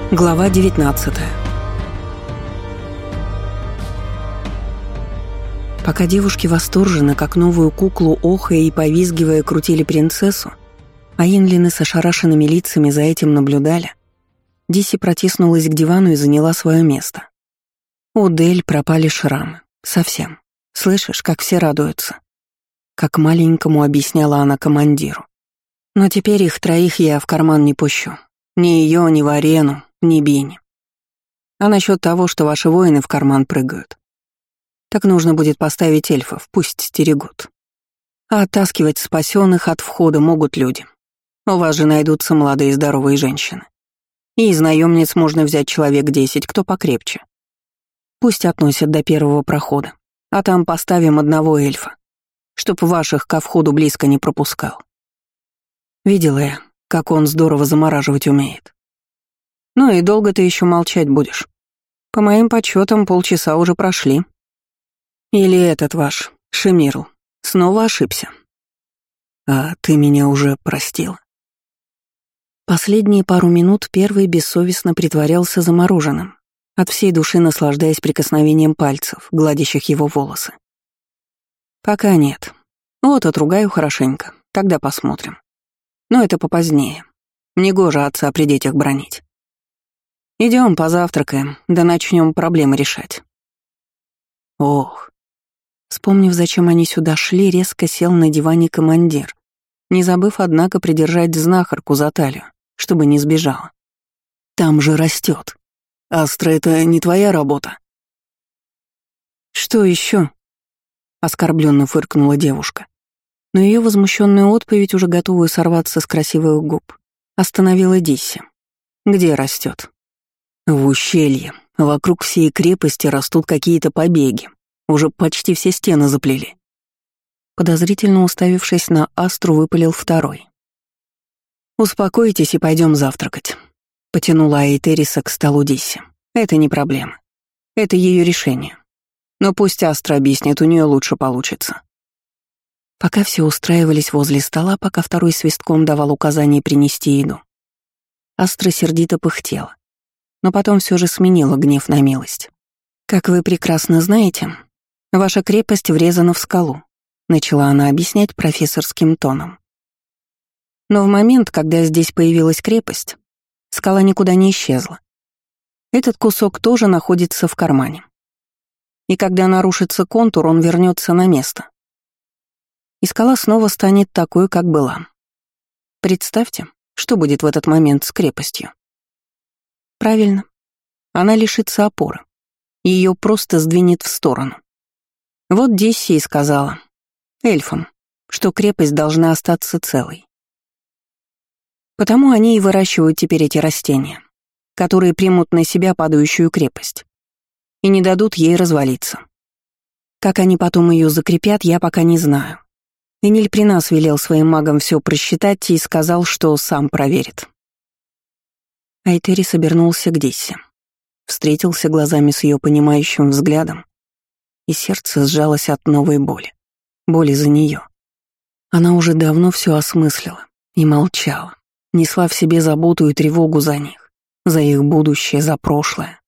Глава 19. Пока девушки восторженно, как новую куклу, охая и повизгивая, крутили принцессу, а инлины с ошарашенными лицами за этим наблюдали, Дисси протиснулась к дивану и заняла свое место. У Дель пропали шрамы. Совсем. Слышишь, как все радуются? Как маленькому объясняла она командиру. Но теперь их троих я в карман не пущу. Ни ее, ни Варену, ни Бини. А насчет того, что ваши воины в карман прыгают, так нужно будет поставить эльфов, пусть стерегут. А оттаскивать спасенных от входа могут люди. У вас же найдутся молодые здоровые женщины. И из наемниц можно взять человек 10, кто покрепче. Пусть относят до первого прохода, а там поставим одного эльфа, чтоб ваших ко входу близко не пропускал. Видела я, как он здорово замораживать умеет. Ну и долго ты еще молчать будешь? По моим подсчетам, полчаса уже прошли. Или этот ваш, Шемирл, снова ошибся? А ты меня уже простила? Последние пару минут первый бессовестно притворялся замороженным, от всей души наслаждаясь прикосновением пальцев, гладящих его волосы. Пока нет. Вот отругаю хорошенько, тогда посмотрим. Но это попозднее. Негоже отца при детях бранить. Идем позавтракаем, да начнем проблемы решать. Ох. Вспомнив, зачем они сюда шли, резко сел на диване командир, не забыв, однако, придержать знахарку за талию, чтобы не сбежала. Там же растет. Астра, это не твоя работа. Что еще? Оскорбленно фыркнула девушка. Но ее возмущенную отповедь, уже готовую сорваться с красивых губ, остановила Дисси. Где растет? В ущелье. Вокруг всей крепости растут какие-то побеги. Уже почти все стены заплели. Подозрительно уставившись на Астру, выпалил второй. «Успокойтесь и пойдем завтракать», — потянула Айтериса к столу Дисси. «Это не проблема. Это ее решение. Но пусть Астра объяснит, у нее лучше получится». Пока все устраивались возле стола, пока второй свистком давал указание принести еду, Астра сердито пыхтела, но потом все же сменила гнев на милость. «Как вы прекрасно знаете, ваша крепость врезана в скалу», — начала она объяснять профессорским тоном. «Но в момент, когда здесь появилась крепость, скала никуда не исчезла. Этот кусок тоже находится в кармане. И когда нарушится контур, он вернется на место. И скала снова станет такой, как была. Представьте, что будет в этот момент с крепостью. Правильно. Она лишится опоры. Ее просто сдвинет в сторону. Вот Дисси и сказала эльфам, что крепость должна остаться целой. Потому они и выращивают теперь эти растения, которые примут на себя падающую крепость и не дадут ей развалиться. Как они потом ее закрепят, я пока не знаю. Эниль при нас велел своим магам все просчитать и сказал, что сам проверит. Айтерис обернулся к Дисси, встретился глазами с ее понимающим взглядом, и сердце сжалось от новой боли. Боли за нее. Она уже давно все осмыслила и молчала, несла в себе заботу и тревогу за них, за их будущее, за прошлое.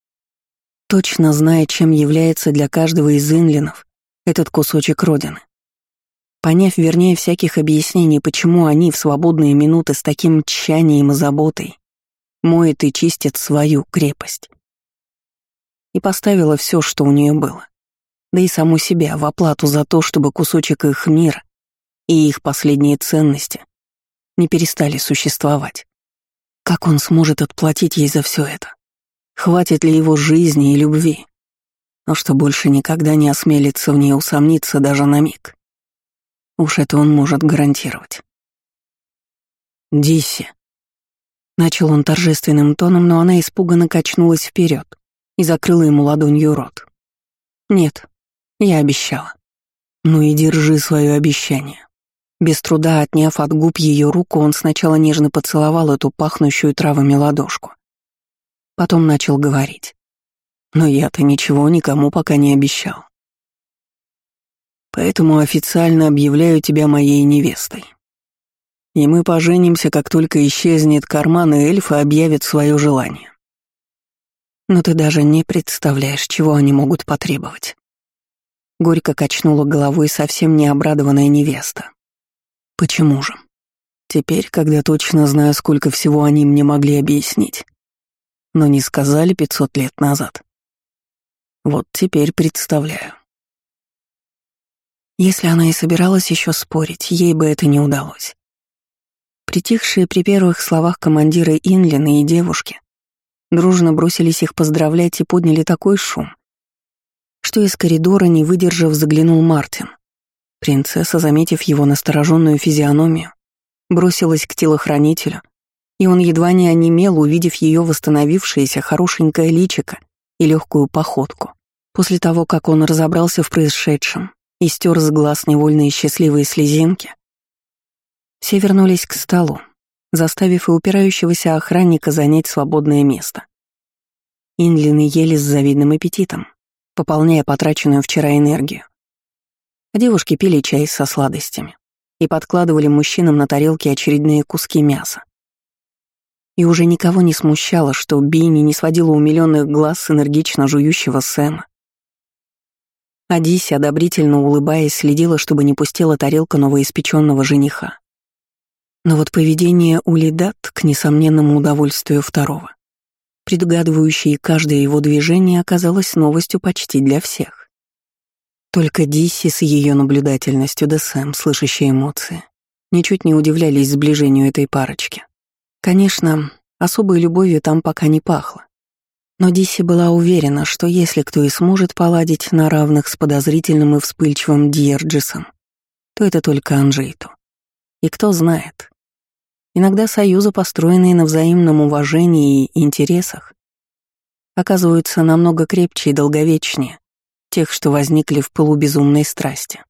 Точно зная, чем является для каждого из инлинов этот кусочек родины. Поняв, вернее, всяких объяснений, почему они в свободные минуты с таким тщанием и заботой моют и чистят свою крепость. И поставила все, что у нее было, да и саму себя в оплату за то, чтобы кусочек их мира и их последние ценности не перестали существовать. Как он сможет отплатить ей за все это? Хватит ли его жизни и любви? Но что больше никогда не осмелится в ней усомниться даже на миг. Уж это он может гарантировать. «Дисси», — начал он торжественным тоном, но она испуганно качнулась вперед и закрыла ему ладонью рот. «Нет, я обещала». «Ну и держи свое обещание». Без труда отняв от губ ее руку, он сначала нежно поцеловал эту пахнущую травами ладошку. Потом начал говорить. «Но я-то ничего никому пока не обещал. Поэтому официально объявляю тебя моей невестой. И мы поженимся, как только исчезнет карман, и эльфы объявят свое желание. Но ты даже не представляешь, чего они могут потребовать. Горько качнула головой совсем не обрадованная невеста. Почему же? Теперь, когда точно знаю, сколько всего они мне могли объяснить, но не сказали 500 лет назад. Вот теперь представляю. Если она и собиралась еще спорить, ей бы это не удалось. Притихшие при первых словах командира Инлина и девушки дружно бросились их поздравлять и подняли такой шум, что из коридора, не выдержав, заглянул Мартин. Принцесса, заметив его настороженную физиономию, бросилась к телохранителю, и он едва не онемел, увидев ее восстановившееся хорошенькое личико и легкую походку. После того, как он разобрался в происшедшем и стер с глаз невольные счастливые слезинки, все вернулись к столу, заставив и упирающегося охранника занять свободное место. Инлины ели с завидным аппетитом, пополняя потраченную вчера энергию. А девушки пили чай со сладостями и подкладывали мужчинам на тарелки очередные куски мяса. И уже никого не смущало, что Бинни не сводила умилённых глаз с энергично жующего Сэма. А Диси, одобрительно улыбаясь, следила, чтобы не пустела тарелка новоиспеченного жениха. Но вот поведение Улидат к несомненному удовольствию второго, предугадывающее каждое его движение, оказалось новостью почти для всех. Только Дисси с ее наблюдательностью, да Сэм, слышащие эмоции, ничуть не удивлялись сближению этой парочки. Конечно, особой любовью там пока не пахло. Но Дисси была уверена, что если кто и сможет поладить на равных с подозрительным и вспыльчивым Дьерджисом, то это только Анжейту. И кто знает, иногда союзы, построенные на взаимном уважении и интересах, оказываются намного крепче и долговечнее тех, что возникли в пылу безумной страсти.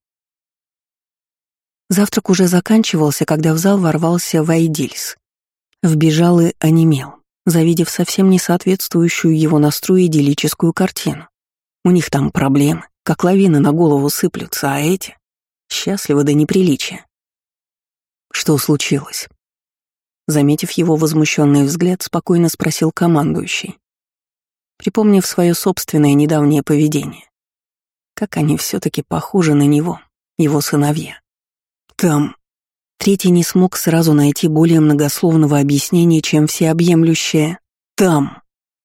Завтрак уже заканчивался, когда в зал ворвался Вайдильс. Вбежал и онемел, завидев совсем не соответствующую его настрою идиллическую картину. У них там проблемы, как лавины на голову сыплются, а эти счастливы до неприличия. Что случилось? Заметив его возмущенный взгляд, спокойно спросил командующий, припомнив свое собственное недавнее поведение. Как они все-таки похожи на него, его сыновья. Там... Третий не смог сразу найти более многословного объяснения, чем всеобъемлющее «там».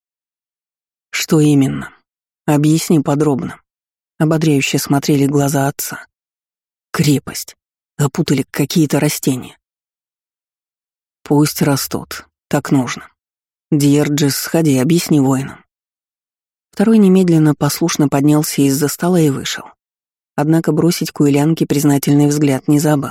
Что именно? Объясни подробно. Ободряюще смотрели глаза отца. Крепость. Опутали какие-то растения. Пусть растут. Так нужно. Дьерджис, сходи, объясни воинам. Второй немедленно послушно поднялся из-за стола и вышел. Однако бросить к Уилянке признательный взгляд не забыл.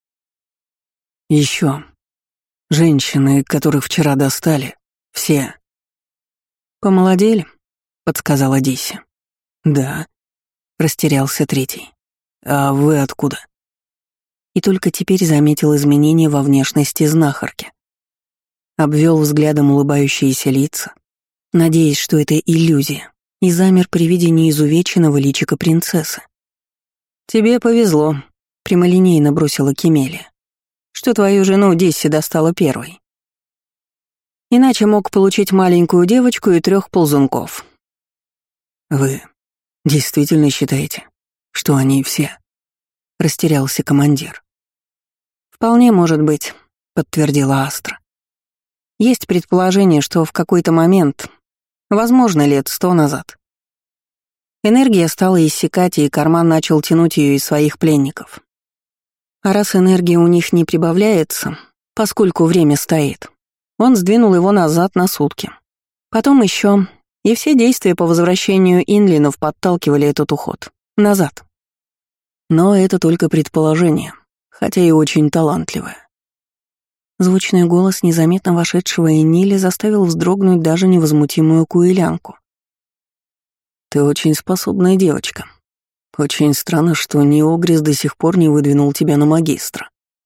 Еще. Женщины, которых вчера достали, все. Помолодели, подсказала Дисси. Да, растерялся третий. А вы откуда? И только теперь заметил изменения во внешности знахарки. Обвел взглядом улыбающиеся лица, надеясь, что это иллюзия, и замер при виде неизувеченного личика принцессы. «Тебе повезло», — прямолинейно бросила Кемелия, что твою жену Дисси достала первой. Иначе мог получить маленькую девочку и 3 ползунков. Вы действительно считаете, что они все? Растерялся командир. Вполне может быть, подтвердила Астра. Есть предположение, что в какой-то момент, возможно, лет 100 назад, энергия стала иссякать, и карман начал тянуть ее из своих пленников. А раз энергия у них не прибавляется, поскольку время стоит, он сдвинул его назад на сутки. Потом еще, и все действия по возвращению Инлинов подталкивали этот уход. Назад. Но это только предположение, хотя и очень талантливое. Звучный голос незаметно вошедшего Энили заставил вздрогнуть даже невозмутимую Куэлянку. «Ты очень способная девочка. Очень странно, что Неогрис до сих пор не выдвинул тебя на магистра».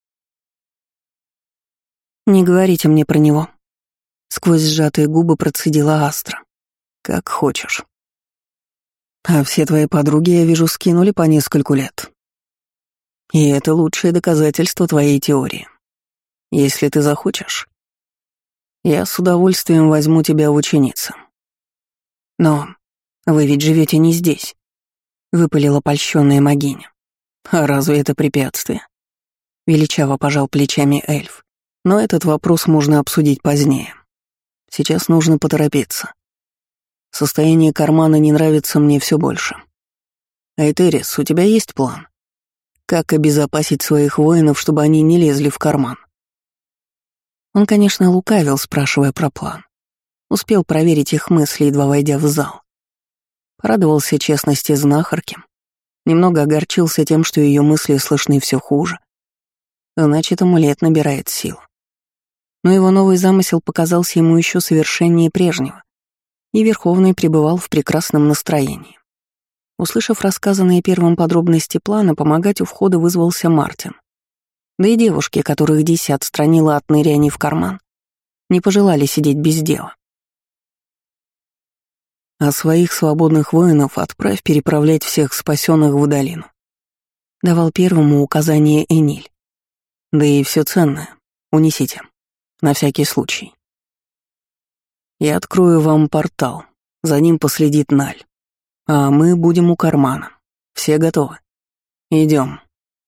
«Не говорите мне про него», — сквозь сжатые губы процедила Астра. «Как хочешь. А все твои подруги, я вижу, скинули по нескольку лет. И это лучшее доказательство твоей теории. Если ты захочешь, я с удовольствием возьму тебя в ученицы. «Но вы ведь живете не здесь», — выпалила польщённая могиня. «А разве это препятствие?» — величаво пожал плечами эльф. «Но этот вопрос можно обсудить позднее. Сейчас нужно поторопиться. Состояние кармана не нравится мне все больше. Айтерис, у тебя есть план? Как обезопасить своих воинов, чтобы они не лезли в карман?» Он, конечно, лукавил, спрашивая про план. Успел проверить их мысли, едва войдя в зал. Порадовался честности знахарки. Немного огорчился тем, что ее мысли слышны все хуже. Значит, амулет набирает сил. Но его новый замысел показался ему еще совершеннее прежнего, и Верховный пребывал в прекрасном настроении. Услышав рассказанные первым подробности плана, помогать у входа вызвался Мартин. Да и девушки, которых Диси отстранила от ныряний в карман, не пожелали сидеть без дела. «А своих свободных воинов отправь переправлять всех спасенных в долину», — давал первому указание Эниль. «Да и все ценное унесите, на всякий случай. Я открою вам портал, за ним последит Наль, а мы будем у кармана. Все готовы? Идем».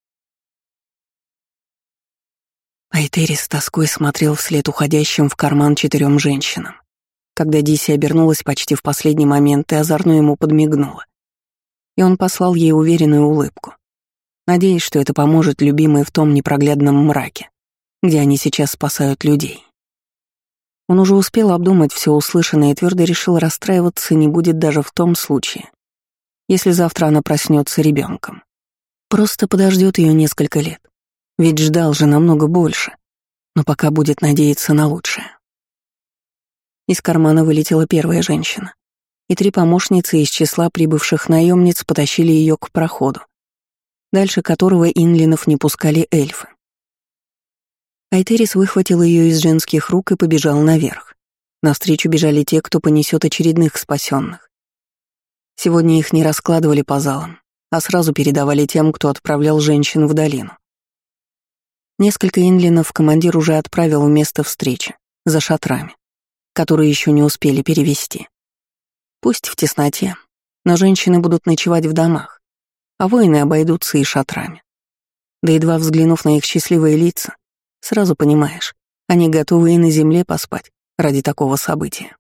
Айтерис с тоской смотрел вслед уходящим в карман 4 женщинам, когда Диси обернулась почти в последний момент и озорно ему подмигнула. И он послал ей уверенную улыбку, надеясь, что это поможет любимой в том непроглядном мраке, где они сейчас спасают людей. Он уже успел обдумать все услышанное и твердо решил, расстраиваться не будет даже в том случае, если завтра она проснется ребенком. Просто подождет ее несколько лет, ведь ждал же намного больше, но пока будет надеяться на лучшее. Из кармана вылетела первая женщина, и 3 помощницы из числа прибывших наемниц потащили ее к проходу, дальше которого инлинов не пускали эльфы. Айтерис выхватил ее из женских рук и побежал наверх. Навстречу бежали те, кто понесет очередных спасенных. Сегодня их не раскладывали по залам, а сразу передавали тем, кто отправлял женщин в долину. Несколько инлинов командир уже отправил в место встречи, за шатрами, которые еще не успели перевести. Пусть в тесноте, но женщины будут ночевать в домах, а воины обойдутся и шатрами. Да едва взглянув на их счастливые лица, сразу понимаешь, они готовы и на земле поспать ради такого события.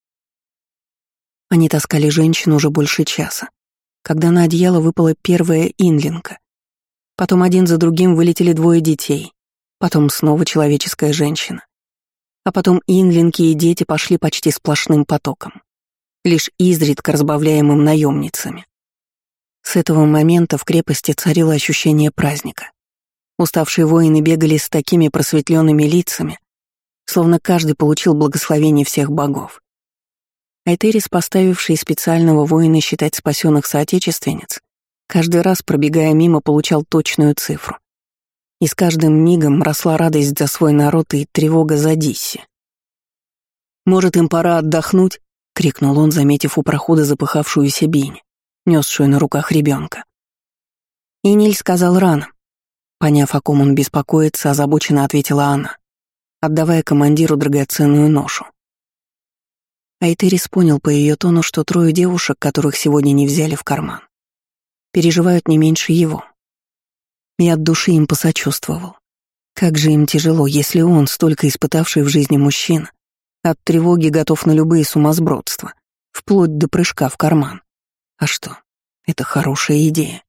Они таскали женщину уже больше часа, когда на одеяло выпала первая инлинка. Потом один за другим вылетели 2 детей, потом снова человеческая женщина. А потом инлинки и дети пошли почти сплошным потоком, лишь изредка разбавляемым наемницами. С этого момента в крепости царило ощущение праздника. Уставшие воины бегали с такими просветленными лицами, словно каждый получил благословение всех богов. Айтерис, поставивший специального воина считать спасенных соотечественниц, каждый раз, пробегая мимо, получал точную цифру. И с каждым мигом росла радость за свой народ и тревога за Дисси. «Может, им пора отдохнуть?» — крикнул он, заметив у прохода запыхавшуюся Бини, несшую на руках ребенка. Эниль сказал рано. Поняв, о ком он беспокоится, озабоченно ответила она, отдавая командиру драгоценную ношу. Айтерис понял по ее тону, что 3 девушек, которых сегодня не взяли в карман, переживают не меньше его. И от души им посочувствовал. Как же им тяжело, если он, столько испытавший в жизни мужчина, от тревоги готов на любые сумасбродства, вплоть до прыжка в карман. А что? Это хорошая идея.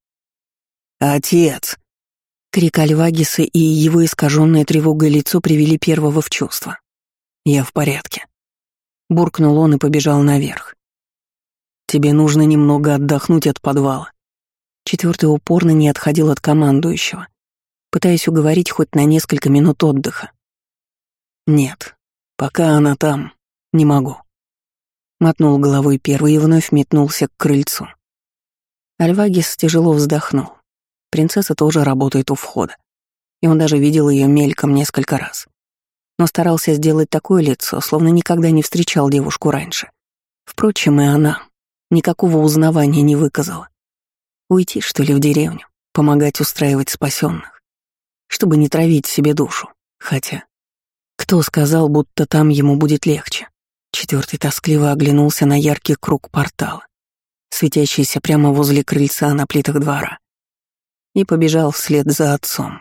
«Отец!» Крик Альвагиса и его искаженное тревогой лицо привели первого в чувство. «Я в порядке», — буркнул он и побежал наверх. «Тебе нужно немного отдохнуть от подвала». 4 упорно не отходил от командующего, пытаясь уговорить хоть на несколько минут отдыха. «Нет, пока она там, не могу». Мотнул головой первый и вновь метнулся к крыльцу. Альвагис тяжело вздохнул. Принцесса тоже работает у входа, и он даже видел ее мельком несколько раз. Но старался сделать такое лицо, словно никогда не встречал девушку раньше. Впрочем, и она никакого узнавания не выказала. Уйти, что ли, в деревню, помогать устраивать спасенных, чтобы не травить себе душу. Хотя, кто сказал, будто там ему будет легче? Четвертый тоскливо оглянулся на яркий круг портала, светящийся прямо возле крыльца на плитах двора, и побежал вслед за отцом.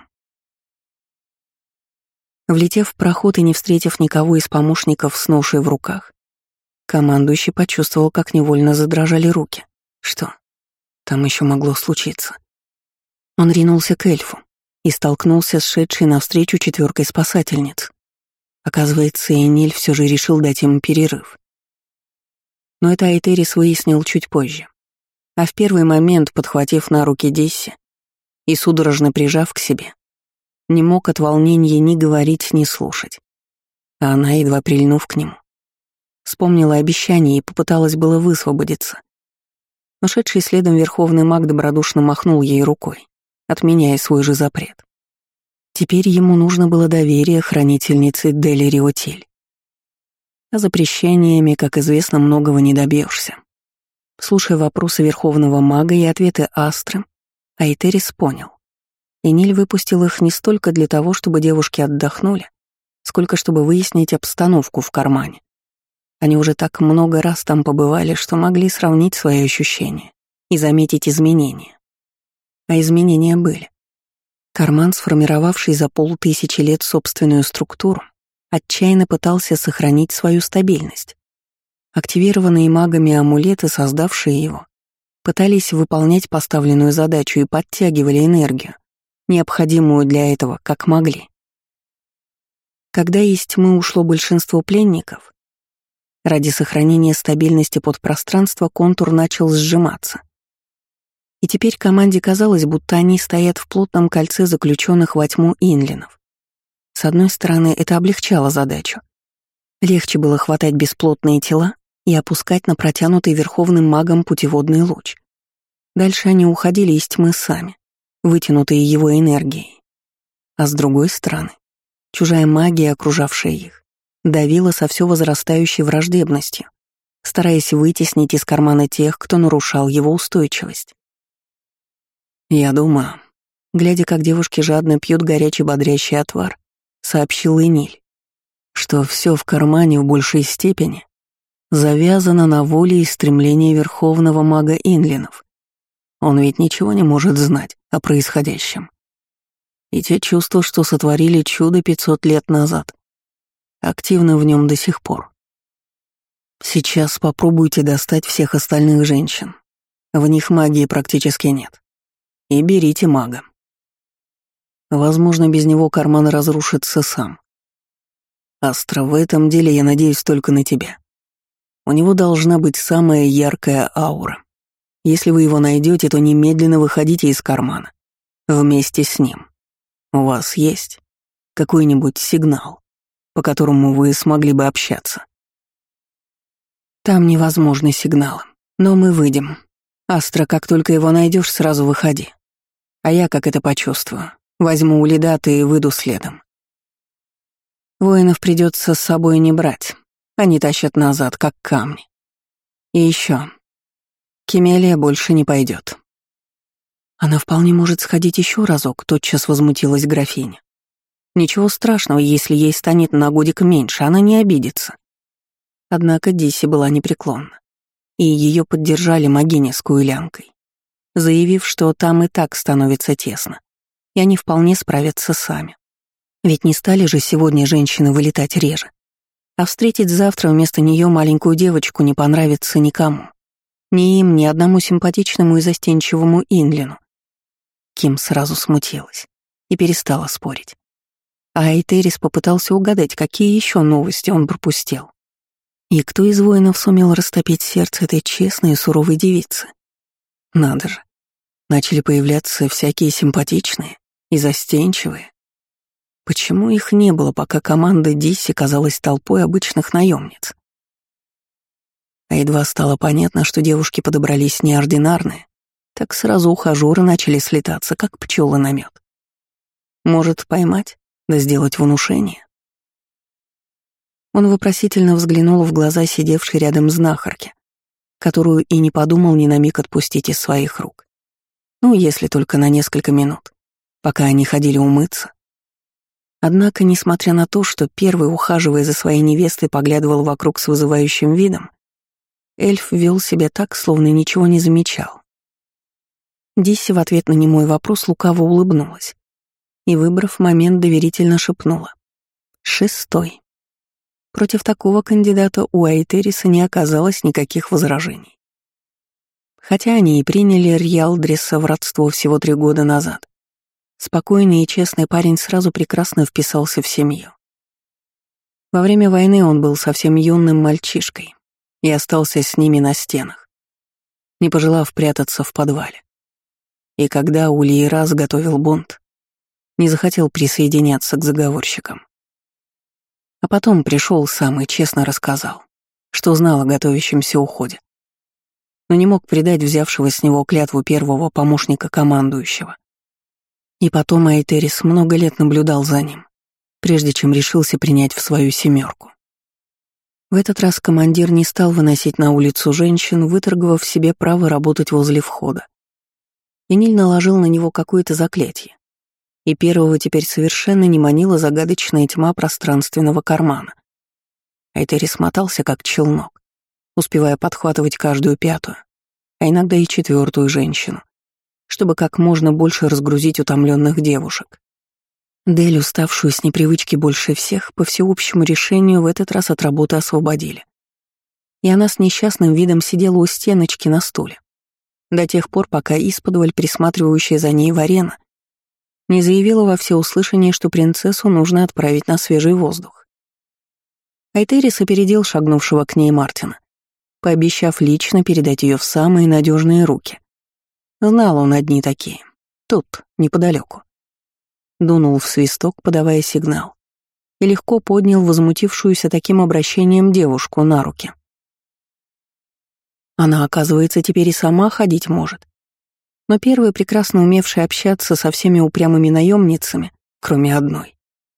Влетев в проход и не встретив никого из помощников с ношей в руках, командующий почувствовал, как невольно задрожали руки. Что там еще могло случиться? Он ринулся к эльфу и столкнулся с шедшей навстречу четверкой спасательниц. Оказывается, Эниль все же решил дать им перерыв. Но это Айтерис выяснил чуть позже. А в первый момент, подхватив на руки Дисси и судорожно прижав к себе, не мог от волнения ни говорить, ни слушать. А она, едва прильнув к нему, вспомнила обещание и попыталась было высвободиться. Но шедший следом верховный маг добродушно махнул ей рукой, отменяя свой же запрет. Теперь ему нужно было доверие хранительницы Дель Риотиль. А запрещениями, как известно, многого не добьешься. Слушая вопросы верховного мага и ответы Астры, Айтерис понял. Эниль выпустил их не столько для того, чтобы девушки отдохнули, сколько чтобы выяснить обстановку в кармане. Они уже так много раз там побывали, что могли сравнить свои ощущения и заметить изменения. А изменения были. Карман, сформировавший за 500 лет собственную структуру, отчаянно пытался сохранить свою стабильность. Активированные магами амулеты, создавшие его, пытались выполнять поставленную задачу и подтягивали энергию, необходимую для этого, как могли. Когда из тьмы ушло большинство пленников, ради сохранения стабильности подпространства контур начал сжиматься. И теперь команде казалось, будто они стоят в плотном кольце заключенных во тьму инлинов. С одной стороны, это облегчало задачу. Легче было хватать бесплотные тела и опускать на протянутый верховным магом путеводный луч. Дальше они уходили из тьмы сами, вытянутые его энергией. А с другой стороны, чужая магия, окружавшая их, давила со все возрастающей враждебностью, стараясь вытеснить из кармана тех, кто нарушал его устойчивость. «Я думаю», глядя, как девушки жадно пьют горячий бодрящий отвар, сообщил Эниль, что все в кармане в большей степени завязано на воле и стремлении верховного мага инлинов. Он ведь ничего не может знать о происходящем. И те чувства, что сотворили чудо 500 лет назад, активны в нем до сих пор. Сейчас попробуйте достать всех остальных женщин. В них магии практически нет. И берите мага. Возможно, без него карман разрушится сам. Астра, в этом деле я надеюсь только на тебя. У него должна быть самая яркая аура. Если вы его найдете, то немедленно выходите из кармана. Вместе с ним. У вас есть какой-нибудь сигнал, по которому вы смогли бы общаться? Там невозможны сигналы, но мы выйдем. Астра, как только его найдешь, сразу выходи. А я, как это почувствую, возьму Улидата и выйду следом. Воинов придется с собой не брать. Они тащат назад, как камни. И еще. Кемелия больше не пойдет. Она вполне может сходить еще разок, тотчас возмутилась графиня. Ничего страшного, если ей станет на годик меньше, она не обидится. Однако Дисси была непреклонна, и ее поддержали Магиня с Куэлянкой, заявив, что там и так становится тесно, и они вполне справятся сами. Ведь не стали же сегодня женщины вылетать реже. А встретить завтра вместо нее маленькую девочку не понравится никому. Ни им, ни одному симпатичному и застенчивому инлину. Ким сразу смутилась и перестала спорить. А Айтерис попытался угадать, какие еще новости он пропустил. И кто из воинов сумел растопить сердце этой честной и суровой девицы? Надо же. Начали появляться всякие симпатичные и застенчивые. Почему их не было, пока команда Дисси казалась толпой обычных наемниц? А едва стало понятно, что девушки подобрались неординарные, так сразу ухажёры начали слетаться, как пчелы на мед. Может, поймать, да сделать внушение? Он вопросительно взглянул в глаза сидевшей рядом знахарки, которую и не подумал ни на миг отпустить из своих рук. Ну, если только на несколько минут, пока они ходили умыться. Однако, несмотря на то, что первый, ухаживая за своей невестой, поглядывал вокруг с вызывающим видом, эльф вел себя так, словно ничего не замечал. Дисси в ответ на немой вопрос лукаво улыбнулась и, выбрав момент, доверительно шепнула: «6». Против такого кандидата у Айтериса не оказалось никаких возражений. Хотя они и приняли Рьялдриса в родство всего 3 года назад, спокойный и честный парень сразу прекрасно вписался в семью. Во время войны он был совсем юным мальчишкой и остался с ними на стенах, не пожелав прятаться в подвале. И когда Ульирас готовил бунт, не захотел присоединяться к заговорщикам. А потом пришел сам и честно рассказал, что знал о готовящемся уходе, но не мог предать взявшего с него клятву первого помощника командующего. И потом Айтерис много лет наблюдал за ним, прежде чем решился принять в свою 7. В этот раз командир не стал выносить на улицу женщин, выторговав себе право работать возле входа. Эниль наложил на него какое-то заклятие, и первого теперь совершенно не манила загадочная тьма пространственного кармана. Айтерис мотался, как челнок, успевая подхватывать каждую 5-ю, а иногда и 4-ю женщину, чтобы как можно больше разгрузить утомленных девушек. Дель, уставшую с непривычки больше всех, по всеобщему решению в этот раз от работы освободили. И она с несчастным видом сидела у стеночки на стуле, до тех пор, пока исподволь присматривающая за ней Варена не заявила во всеуслышание, что принцессу нужно отправить на свежий воздух. Айтерис опередил шагнувшего к ней Мартина, пообещав лично передать ее в самые надежные руки. Знал он одни такие, тут, неподалеку. Дунул в свисток, подавая сигнал, и легко поднял возмутившуюся таким обращением девушку на руки. Она, оказывается, теперь и сама ходить может. Но первая, прекрасно умевшая общаться со всеми упрямыми наемницами, кроме одной,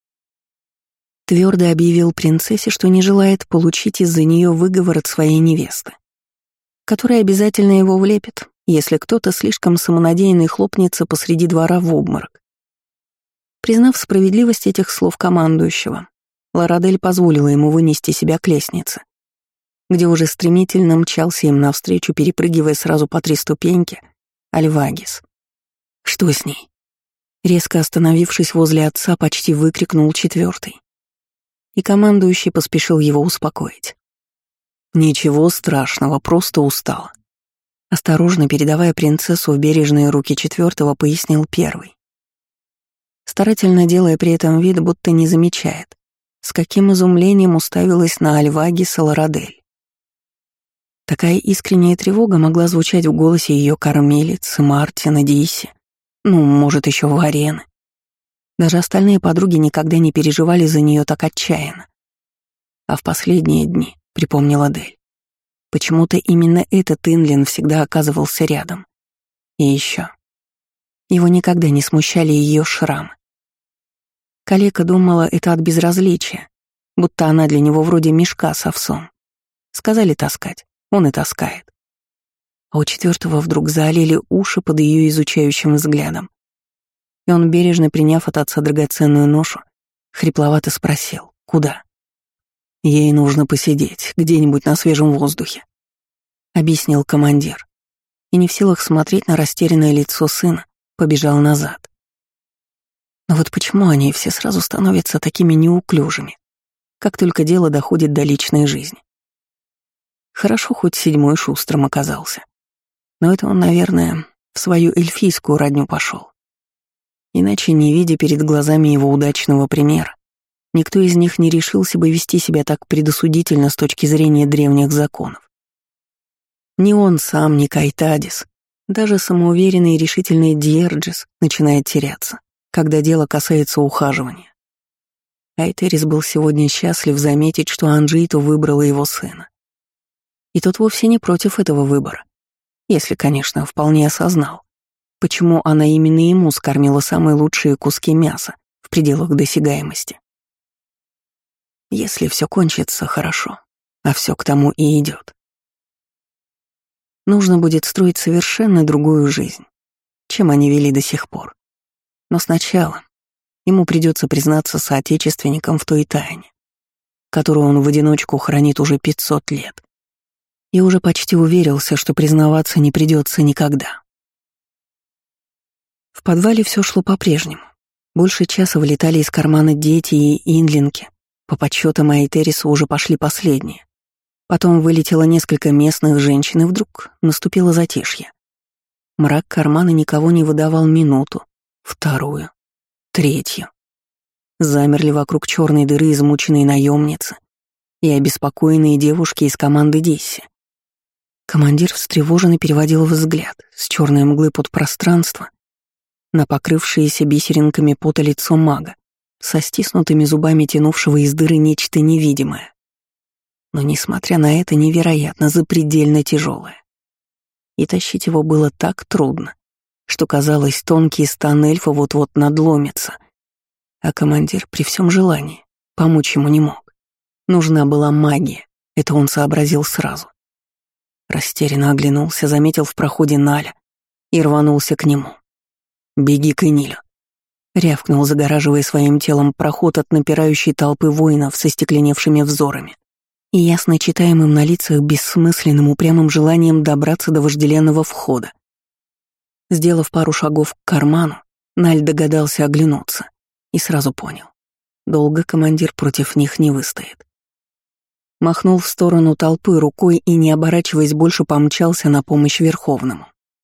твердо объявил принцессе, что не желает получить из-за нее выговор от своей невесты, которая обязательно его влепит, если кто-то слишком самонадеянный хлопнется посреди двора в обморок. Признав справедливость этих слов командующего, Ларадель позволила ему вынести себя к лестнице, где уже стремительно мчался им навстречу, перепрыгивая сразу по 3 ступеньки, Альвагис. «Что с ней?» Резко остановившись возле отца, почти выкрикнул 4-й. И командующий поспешил его успокоить. «Ничего страшного, просто устала». Осторожно передавая принцессу в бережные руки 4-го, пояснил 1-й. Старательно делая при этом вид, будто не замечает, с каким изумлением уставилась на Альвагиса Ларадель. Такая искренняя тревога могла звучать в голосе ее кормилицы, Мартина, Дисси, может, еще Варены. Даже остальные подруги никогда не переживали за нее так отчаянно. А в последние дни, припомнила Дель, почему-то именно этот Инлин всегда оказывался рядом. И еще. Его никогда не смущали ее шрамы. Калека думала, это от безразличия, будто она для него вроде мешка с овсом. Сказали таскать, он и таскает. А у 4-го вдруг заолели уши под ее изучающим взглядом. И он, бережно приняв от отца драгоценную ношу, хрипловато спросил: «Куда?» «Ей нужно посидеть, где-нибудь на свежем воздухе», — объяснил командир. И не в силах смотреть на растерянное лицо сына, побежал назад. Но вот почему они все сразу становятся такими неуклюжими, как только дело доходит до личной жизни? Хорошо, хоть 7-й шустрым оказался. Но это он, наверное, в свою эльфийскую родню пошел. Иначе, не видя перед глазами его удачного примера, никто из них не решился бы вести себя так предосудительно с точки зрения древних законов. Ни он сам, ни Кайтадис, даже самоуверенный и решительный Диерджис начинает теряться, когда дело касается ухаживания. Айтерис был сегодня счастлив заметить, что Анджиту выбрала его сына. И тот вовсе не против этого выбора, если, конечно, вполне осознал, почему она именно ему скормила самые лучшие куски мяса в пределах досягаемости. Если все кончится, хорошо, а все к тому и идет. Нужно будет строить совершенно другую жизнь, чем они вели до сих пор. Но сначала ему придется признаться соотечественникам в той тайне, которую он в одиночку хранит уже 500 лет. И уже почти уверился, что признаваться не придется никогда. В подвале все шло по-прежнему. Больше часа вылетали из кармана дети и инлинки. По подсчетам Айтериса уже пошли последние. Потом вылетело несколько местных женщин, и вдруг наступило затишье. Мрак кармана никого не выдавал минуту, вторую, третью. Замерли вокруг черной дыры измученные наемницы и обеспокоенные девушки из команды Дисси. Командир встревоженно переводил взгляд с черной мглы под пространство на покрывшееся бисеринками пота лицо мага, со стиснутыми зубами тянувшего из дыры нечто невидимое. Но, несмотря на это, невероятно запредельно тяжелое. И тащить его было так трудно, что, казалось, тонкий стан эльфа вот-вот надломится. А командир при всем желании помочь ему не мог. Нужна была магия, это он сообразил сразу. Растерянно оглянулся, заметил в проходе Наля и рванулся к нему. «Беги к Энилю», — рявкнул, загораживая своим телом проход от напирающей толпы воинов со стекленевшими взорами и ясно читаемым на лицах бессмысленным упрямым желанием добраться до вожделенного входа. Сделав пару шагов к карману, Наль догадался оглянуться и сразу понял. Долго командир против них не выстоит. Махнул в сторону толпы рукой и, не оборачиваясь, больше помчался на помощь Верховному.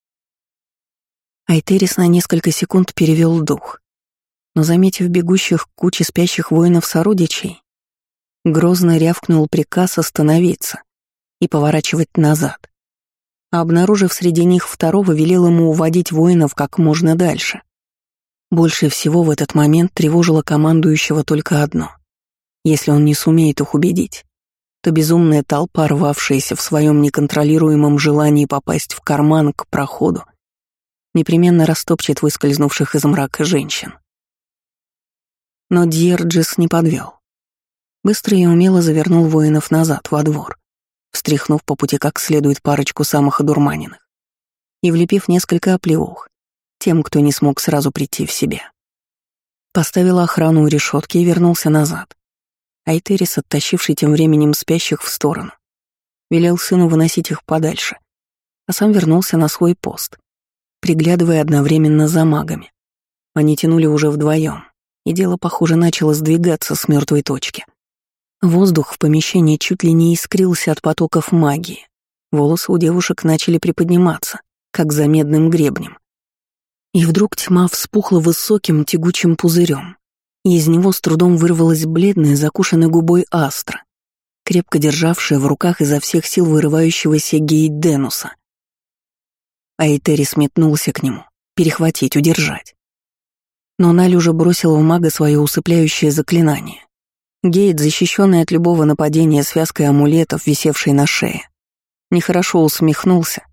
Айтерис на несколько секунд перевел дух, но, заметив бегущих к куче спящих воинов-сородичей, грозно рявкнул приказ остановиться и поворачивать назад, а, обнаружив среди них второго, велел ему уводить воинов как можно дальше. Больше всего в этот момент тревожило командующего только одно. Если он не сумеет их убедить, то безумная толпа, рвавшаяся в своем неконтролируемом желании попасть в карман к проходу, непременно растопчет выскользнувших из мрака женщин. Но Дьерджис не подвел. Быстро и умело завернул воинов назад, во двор, встряхнув по пути как следует парочку самых одурманенных и влепив несколько оплеух тем, кто не смог сразу прийти в себя. Поставил охрану у решетки и вернулся назад. Айтерис, оттащивший тем временем спящих в сторону, велел сыну выносить их подальше, а сам вернулся на свой пост, приглядывая одновременно за магами. Они тянули уже вдвоем, и дело, похоже, начало сдвигаться с мертвой точки. Воздух в помещении чуть ли не искрился от потоков магии. Волосы у девушек начали приподниматься, как за медным гребнем. И вдруг тьма вспухла высоким тягучим пузырем, и из него с трудом вырвалась бледная, закушенной губой астра, крепко державшая в руках изо всех сил вырывающегося Гейденуса. Айтерис метнулся к нему, перехватить, удержать. Но Наль уже бросил в мага свое усыпляющее заклинание. Гейд, защищенный от любого нападения связкой амулетов, висевшей на шее, нехорошо усмехнулся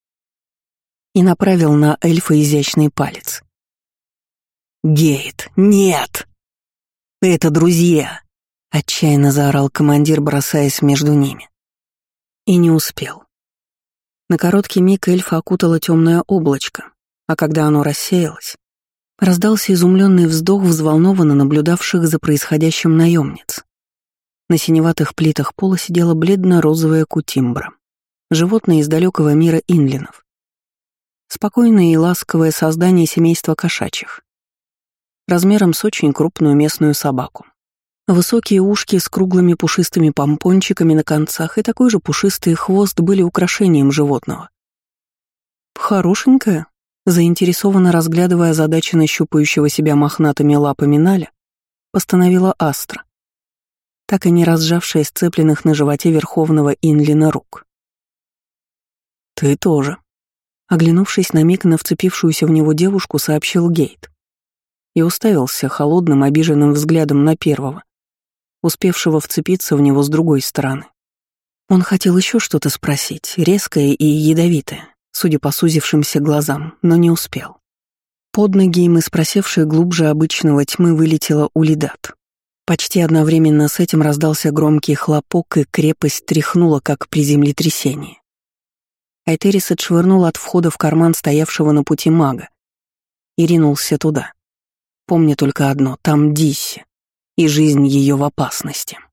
и направил на эльфа изящный палец. «Гейд, нет! Это друзья!» — отчаянно заорал командир, бросаясь между ними. И не успел. На короткий миг эльфа окутало темное облачко, а когда оно рассеялось, раздался изумленный вздох взволнованно наблюдавших за происходящим наемниц. На синеватых плитах пола сидела бледно-розовая кутимбра, животное из далекого мира инлинов. Спокойное и ласковое создание семейства кошачьих, размером с очень крупную местную собаку. Высокие ушки с круглыми пушистыми помпончиками на концах и такой же пушистый хвост были украшением животного. «Хорошенькая», заинтересованно разглядывая озадаченно щупающего себя мохнатыми лапами Наля, постановила Астра, так и не разжавшая сцепленных на животе верховного инлина рук. «Ты тоже», — оглянувшись на миг на вцепившуюся в него девушку, сообщил Гейд и уставился холодным, обиженным взглядом на первого, успевшего вцепиться в него с другой стороны. Он хотел еще что-то спросить, резкое и ядовитое, судя по сузившимся глазам, но не успел. Под ноги им из просевшей глубже обычного тьмы вылетела Улидат. Почти одновременно с этим раздался громкий хлопок, и крепость тряхнула, как при землетрясении. Айтерис отшвырнул от входа в карман стоявшего на пути мага и ринулся туда. Помни только одно — там Дисси, и жизнь ее в опасности.